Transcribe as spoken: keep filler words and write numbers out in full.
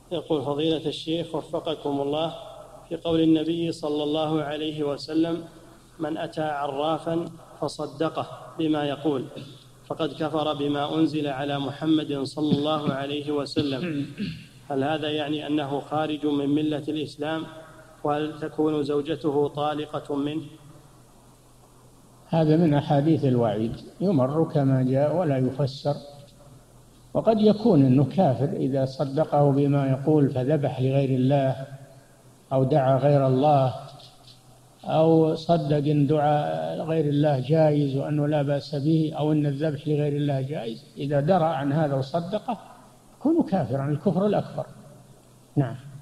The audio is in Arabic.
يقول فضيلة الشيخ وفقكم الله، في قول النبي صلى الله عليه وسلم: من أتى عرافا فصدقه بما يقول فقد كفر بما أنزل على محمد صلى الله عليه وسلم، هل هذا يعني أنه خارج من ملة الإسلام؟ وهل تكون زوجته طالقة منه؟ هذا من أحاديث الوعيد، يمر كما جاء ولا يفسر. وقد يكون أنه كافر إذا صدقه بما يقول فذبح لغير الله أو دعا غير الله، أو صدق أن دعاء غير الله جائز وأنه لا بأس به، أو أن الذبح لغير الله جائز. إذا درى عن هذا وصدقه يكون كافرا الكفر الأكبر. نعم.